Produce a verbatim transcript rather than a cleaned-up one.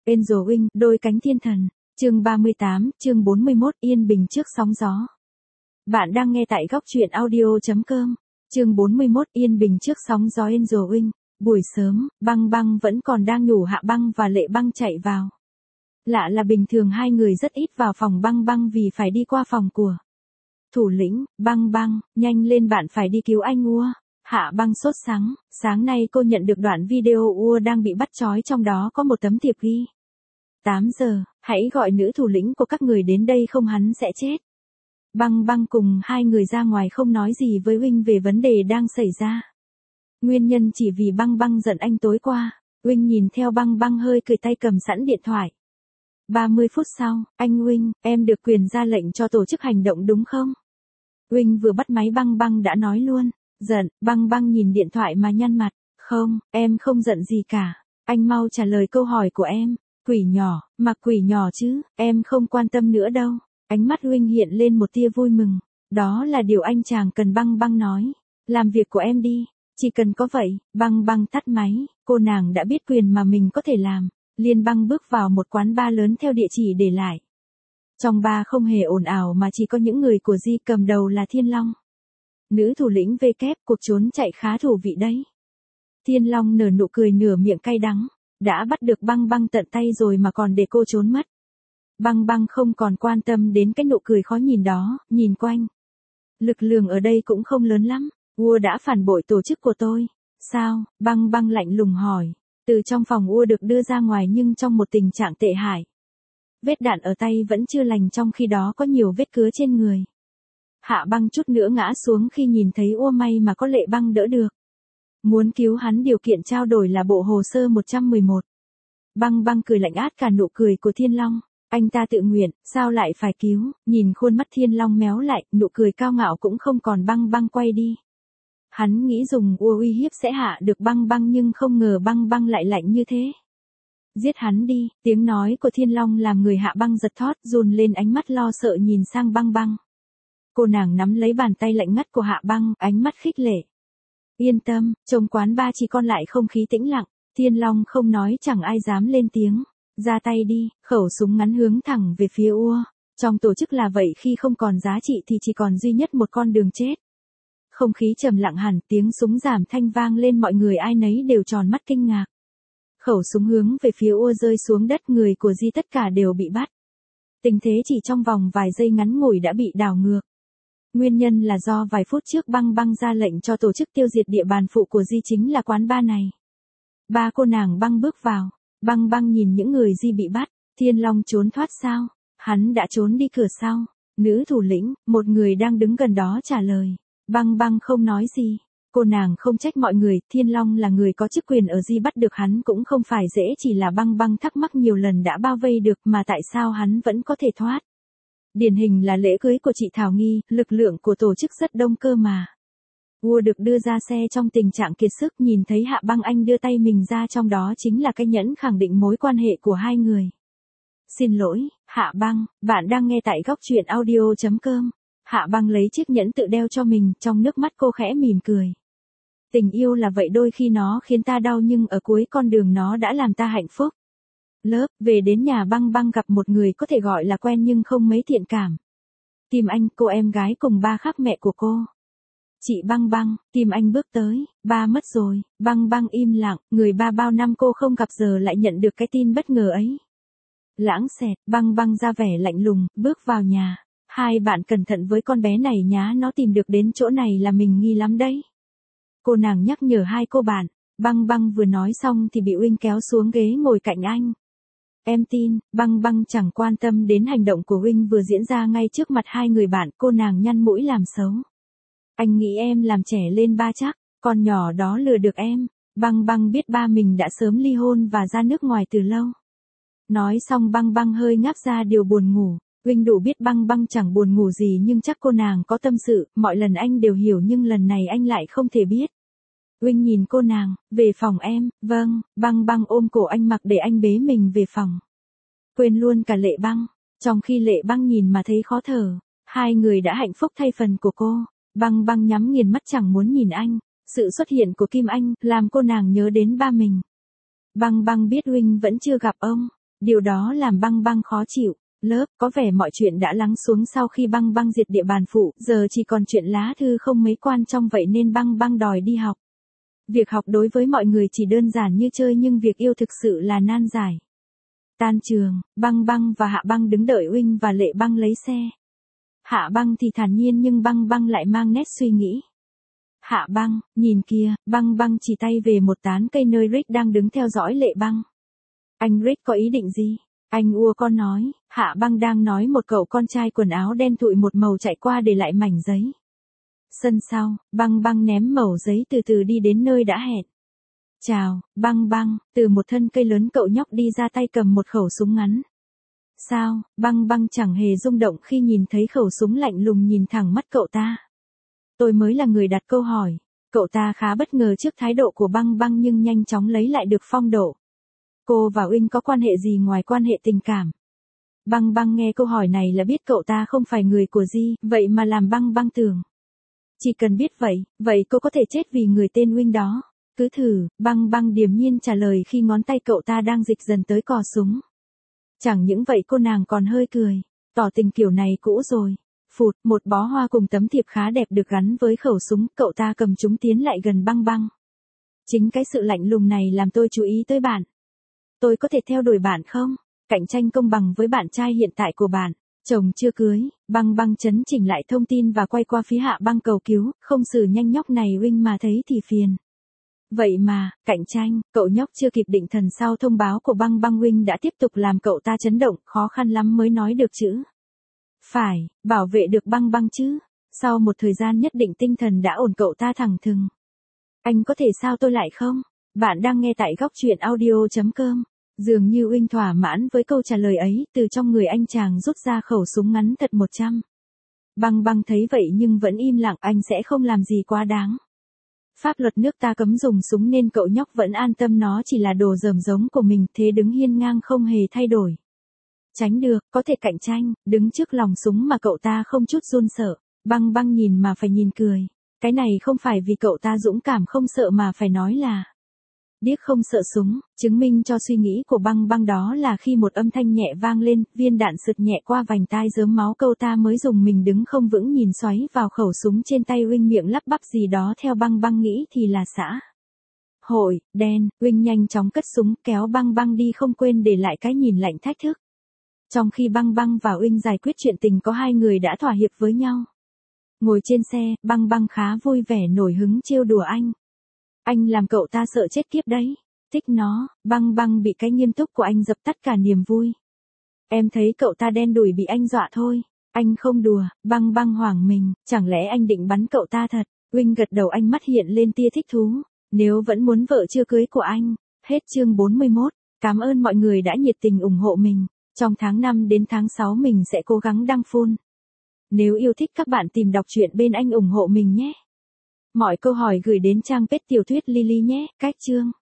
Angel Wing, đôi cánh thiên thần. Chương ba mươi tám, chương bốn mươi mốt, yên bình trước sóng gió. Bạn đang nghe tại góc truyện audio chấm com. Chương bốn mươi mốt, yên bình trước sóng gió. Angel Wing. Buổi sớm, Băng Băng vẫn còn đang ngủ, Hạ Băng và Lệ Băng chạy vào. Lạ là bình thường hai người rất ít vào phòng Băng Băng vì phải đi qua phòng của thủ lĩnh. Băng Băng, nhanh lên, bạn phải đi cứu anh Ua. Hạ Băng sốt sắng, sáng nay cô nhận được đoạn video Ua đang bị bắt trói, trong đó có một tấm thiệp ghi. tám giờ, hãy gọi nữ thủ lĩnh của các người đến đây không hắn sẽ chết. Băng Băng cùng hai người ra ngoài không nói gì với Wing về vấn đề đang xảy ra. Nguyên nhân chỉ vì Băng Băng giận anh tối qua. Wing nhìn theo Băng Băng hơi cười, tay cầm sẵn điện thoại. ba mươi phút sau, anh Wing, em được quyền ra lệnh cho tổ chức hành động đúng không? Wing vừa bắt máy Băng Băng đã nói luôn. Giận. Băng Băng nhìn điện thoại mà nhăn mặt. Không, em không giận gì cả. Anh mau trả lời câu hỏi của em. Quỷ nhỏ, mặc quỷ nhỏ chứ, em không quan tâm nữa đâu. Ánh mắt Wing hiện lên một tia vui mừng. Đó là điều anh chàng cần. Băng Băng nói. Làm việc của em đi. Chỉ cần có vậy. Băng Băng tắt máy. Cô nàng đã biết quyền mà mình có thể làm. Liên Băng bước vào một quán bar lớn theo địa chỉ để lại. Trong bar không hề ồn ào mà chỉ có những người của Di, cầm đầu là Thiên Long. Nữ thủ lĩnh V kép, cuộc trốn chạy khá thú vị đấy. Thiên Long nở nụ cười nửa miệng cay đắng. Đã bắt được Băng Băng tận tay rồi mà còn để cô trốn mất. Băng Băng không còn quan tâm đến cái nụ cười khó nhìn đó, nhìn quanh. Lực lượng ở đây cũng không lớn lắm. Ua đã phản bội tổ chức của tôi. Sao? Băng Băng lạnh lùng hỏi. Từ trong phòng Ua được đưa ra ngoài nhưng trong một tình trạng tệ hại. Vết đạn ở tay vẫn chưa lành, trong khi đó có nhiều vết cứa trên người. Hạ Băng chút nữa ngã xuống khi nhìn thấy Ua, may mà có Lệ Băng đỡ được. Muốn cứu hắn, điều kiện trao đổi là bộ hồ sơ một trăm mười một. Băng Băng cười lạnh, át cả nụ cười của Thiên Long. Anh ta tự nguyện, sao lại phải cứu? Nhìn khuôn mắt Thiên Long méo lại, nụ cười cao ngạo cũng không còn. Băng Băng quay đi. Hắn nghĩ dùng Ua uy hiếp sẽ hạ được Băng Băng, nhưng không ngờ Băng Băng lại lạnh như thế. Giết hắn đi. Tiếng nói của Thiên Long làm người Hạ Băng giật thót, run lên, ánh mắt lo sợ nhìn sang Băng Băng. Cô nàng nắm lấy bàn tay lạnh ngắt của Hạ Băng, ánh mắt khích lệ. Yên tâm, trong quán ba chỉ còn lại không khí tĩnh lặng. Thiên Long không nói, chẳng ai dám lên tiếng. Ra tay đi. Khẩu súng ngắn hướng thẳng về phía Ua. Trong tổ chức là vậy, khi không còn giá trị thì chỉ còn duy nhất một con đường chết. Không khí trầm lặng hẳn, tiếng súng giảm thanh vang lên, mọi người ai nấy đều tròn mắt kinh ngạc. Khẩu súng hướng về phía Ua rơi xuống đất, người của Di tất cả đều bị bắt. Tình thế chỉ trong vòng vài giây ngắn ngủi đã bị đảo ngược. Nguyên nhân là do vài phút trước Băng Băng ra lệnh cho tổ chức tiêu diệt địa bàn phụ của Di, chính là quán bar này. Ba cô nàng Băng bước vào. Băng Băng nhìn những người Di bị bắt. Thiên Long trốn thoát sao? Hắn đã trốn đi cửa sau. Nữ thủ lĩnh, một người đang đứng gần đó trả lời. Băng Băng không nói gì. Cô nàng không trách mọi người, Thiên Long là người có chức quyền ở Di, bắt được hắn cũng không phải dễ, chỉ là Băng Băng thắc mắc nhiều lần đã bao vây được mà tại sao hắn vẫn có thể thoát. Điển hình là lễ cưới của chị Thảo Nghi, lực lượng của tổ chức rất đông cơ mà. Ua được đưa ra xe trong tình trạng kiệt sức, nhìn thấy Hạ Băng anh đưa tay mình ra, trong đó chính là cái nhẫn khẳng định mối quan hệ của hai người. Xin lỗi, Hạ Băng, bạn đang nghe tại góc truyện audio chấm com. Hạ Băng lấy chiếc nhẫn tự đeo cho mình, trong nước mắt cô khẽ mỉm cười. Tình yêu là vậy, đôi khi nó khiến ta đau nhưng ở cuối con đường nó đã làm ta hạnh phúc. Lớp, về đến nhà Băng Băng gặp một người có thể gọi là quen nhưng không mấy thiện cảm. Kim Anh, cô em gái cùng ba khác mẹ của cô. Chị Băng Băng, Kim Anh bước tới, ba mất rồi. Băng Băng im lặng, người ba bao năm cô không gặp giờ lại nhận được cái tin bất ngờ ấy. Lãng xẹt, Băng Băng ra vẻ lạnh lùng, bước vào nhà. Hai bạn cẩn thận với con bé này nhá, nó tìm được đến chỗ này là mình nghi lắm đấy. Cô nàng nhắc nhở hai cô bạn. Băng Băng vừa nói xong thì bị Wing kéo xuống ghế ngồi cạnh anh. Em tin, Băng Băng chẳng quan tâm đến hành động của Wing vừa diễn ra ngay trước mặt hai người bạn. Cô nàng nhăn mũi làm xấu. Anh nghĩ em làm trẻ lên ba chắc, con nhỏ đó lừa được em. Băng Băng biết ba mình đã sớm ly hôn và ra nước ngoài từ lâu. Nói xong Băng Băng hơi ngáp ra điều buồn ngủ. Wing đủ biết Băng Băng chẳng buồn ngủ gì nhưng chắc cô nàng có tâm sự, mọi lần anh đều hiểu nhưng lần này anh lại không thể biết. Wing nhìn cô nàng, về phòng em, vâng. Băng Băng ôm cổ anh mặc để anh bế mình về phòng. Quên luôn cả Lệ Băng, trong khi Lệ Băng nhìn mà thấy khó thở. Hai người đã hạnh phúc thay phần của cô. Băng Băng nhắm nghiền mắt chẳng muốn nhìn anh. Sự xuất hiện của Kim Anh làm cô nàng nhớ đến ba mình. Băng Băng biết Wing vẫn chưa gặp ông. Điều đó làm Băng Băng khó chịu. Lớp, có vẻ mọi chuyện đã lắng xuống sau khi Băng Băng diệt địa bàn phụ, giờ chỉ còn chuyện lá thư không mấy quan trọng vậy nên Băng Băng đòi đi học. Việc học đối với mọi người chỉ đơn giản như chơi nhưng việc yêu thực sự là nan giải. Tan trường, Băng Băng và Hạ Băng đứng đợi Uinh và Lệ Băng lấy xe. Hạ Băng thì thản nhiên nhưng Băng Băng lại mang nét suy nghĩ. Hạ Băng, nhìn kia, Băng Băng chỉ tay về một tán cây nơi Rick đang đứng theo dõi Lệ Băng. Anh Rick có ý định gì? Anh ua con nói, Hạ Băng đang nói một cậu con trai quần áo đen thụi một màu chạy qua để lại mảnh giấy. Sân sau, Băng Băng ném mẩu giấy từ từ đi đến nơi đã hẹn. Chào, Băng Băng, từ một thân cây lớn cậu nhóc đi ra tay cầm một khẩu súng ngắn. Sao, Băng Băng chẳng hề rung động khi nhìn thấy khẩu súng lạnh lùng nhìn thẳng mắt cậu ta. Tôi mới là người đặt câu hỏi. Cậu ta khá bất ngờ trước thái độ của Băng Băng nhưng nhanh chóng lấy lại được phong độ. Cô và Uinh có quan hệ gì ngoài quan hệ tình cảm? Băng Băng nghe câu hỏi này là biết cậu ta không phải người của Di, vậy mà làm Băng Băng tưởng. Chỉ cần biết vậy, vậy cô có thể chết vì người tên Uinh đó. Cứ thử, Băng Băng điềm nhiên trả lời khi ngón tay cậu ta đang dịch dần tới cò súng. Chẳng những vậy cô nàng còn hơi cười, tỏ tình kiểu này cũ rồi. Phụt, một bó hoa cùng tấm thiệp khá đẹp được gắn với khẩu súng, cậu ta cầm chúng tiến lại gần Băng Băng. Chính cái sự lạnh lùng này làm tôi chú ý tới bạn. Tôi có thể theo đuổi bạn không? Cạnh tranh công bằng với bạn trai hiện tại của bạn. Chồng chưa cưới, Băng Băng chấn chỉnh lại thông tin và quay qua phía Hạ Băng cầu cứu, không xử nhanh nhóc này Uinh mà thấy thì phiền. Vậy mà, cạnh tranh, cậu nhóc chưa kịp định thần sau thông báo của Băng Băng Uinh đã tiếp tục làm cậu ta chấn động, khó khăn lắm mới nói được chữ. Phải, bảo vệ được Băng Băng chứ. Sau một thời gian nhất định tinh thần đã ổn cậu ta thẳng thừng. Anh có thể sao tôi lại không? Bạn đang nghe tại góc truyện audio chấm com. Dường như Uinh thỏa mãn với câu trả lời ấy, từ trong người anh chàng rút ra khẩu súng ngắn thật một trăm. Băng Băng thấy vậy nhưng vẫn im lặng, anh sẽ không làm gì quá đáng. Pháp luật nước ta cấm dùng súng nên cậu nhóc vẫn an tâm nó chỉ là đồ dởm giống của mình, thế đứng hiên ngang không hề thay đổi. Tránh được, có thể cạnh tranh, đứng trước lòng súng mà cậu ta không chút run sợ. Băng Băng nhìn mà phải nhìn cười. Cái này không phải vì cậu ta dũng cảm không sợ mà phải nói là điếc không sợ súng. Chứng minh cho suy nghĩ của Băng Băng đó là khi một âm thanh nhẹ vang lên, viên đạn sượt nhẹ qua vành tai rớm máu, cậu ta mới dùng mình đứng không vững nhìn xoáy vào khẩu súng trên tay Uinh, miệng lắp bắp gì đó theo Băng Băng nghĩ thì là xã hội đen. Uinh nhanh chóng cất súng kéo Băng Băng đi không quên để lại cái nhìn lạnh thách thức. Trong khi Băng Băng và Uinh giải quyết chuyện tình có hai người đã thỏa hiệp với nhau. Ngồi trên xe, Băng Băng khá vui vẻ nổi hứng trêu đùa anh. Anh làm cậu ta sợ chết kiếp đấy. Thích nó. Băng Băng bị cái nghiêm túc của anh dập tắt cả niềm vui. Em thấy cậu ta đen đủi bị anh dọa thôi. Anh không đùa. Băng Băng hoảng mình. Chẳng lẽ anh định bắn cậu ta thật? Uinh gật đầu, anh mắt hiện lên tia thích thú. Nếu vẫn muốn vợ chưa cưới của anh. Hết chương bốn mươi mốt. Cảm ơn mọi người đã nhiệt tình ủng hộ mình. Trong tháng năm đến tháng sáu mình sẽ cố gắng đăng full. Nếu yêu thích các bạn tìm đọc truyện bên anh ủng hộ mình nhé. Mọi câu hỏi gửi đến trang page tiểu thuyết Lily nhé. Cách chương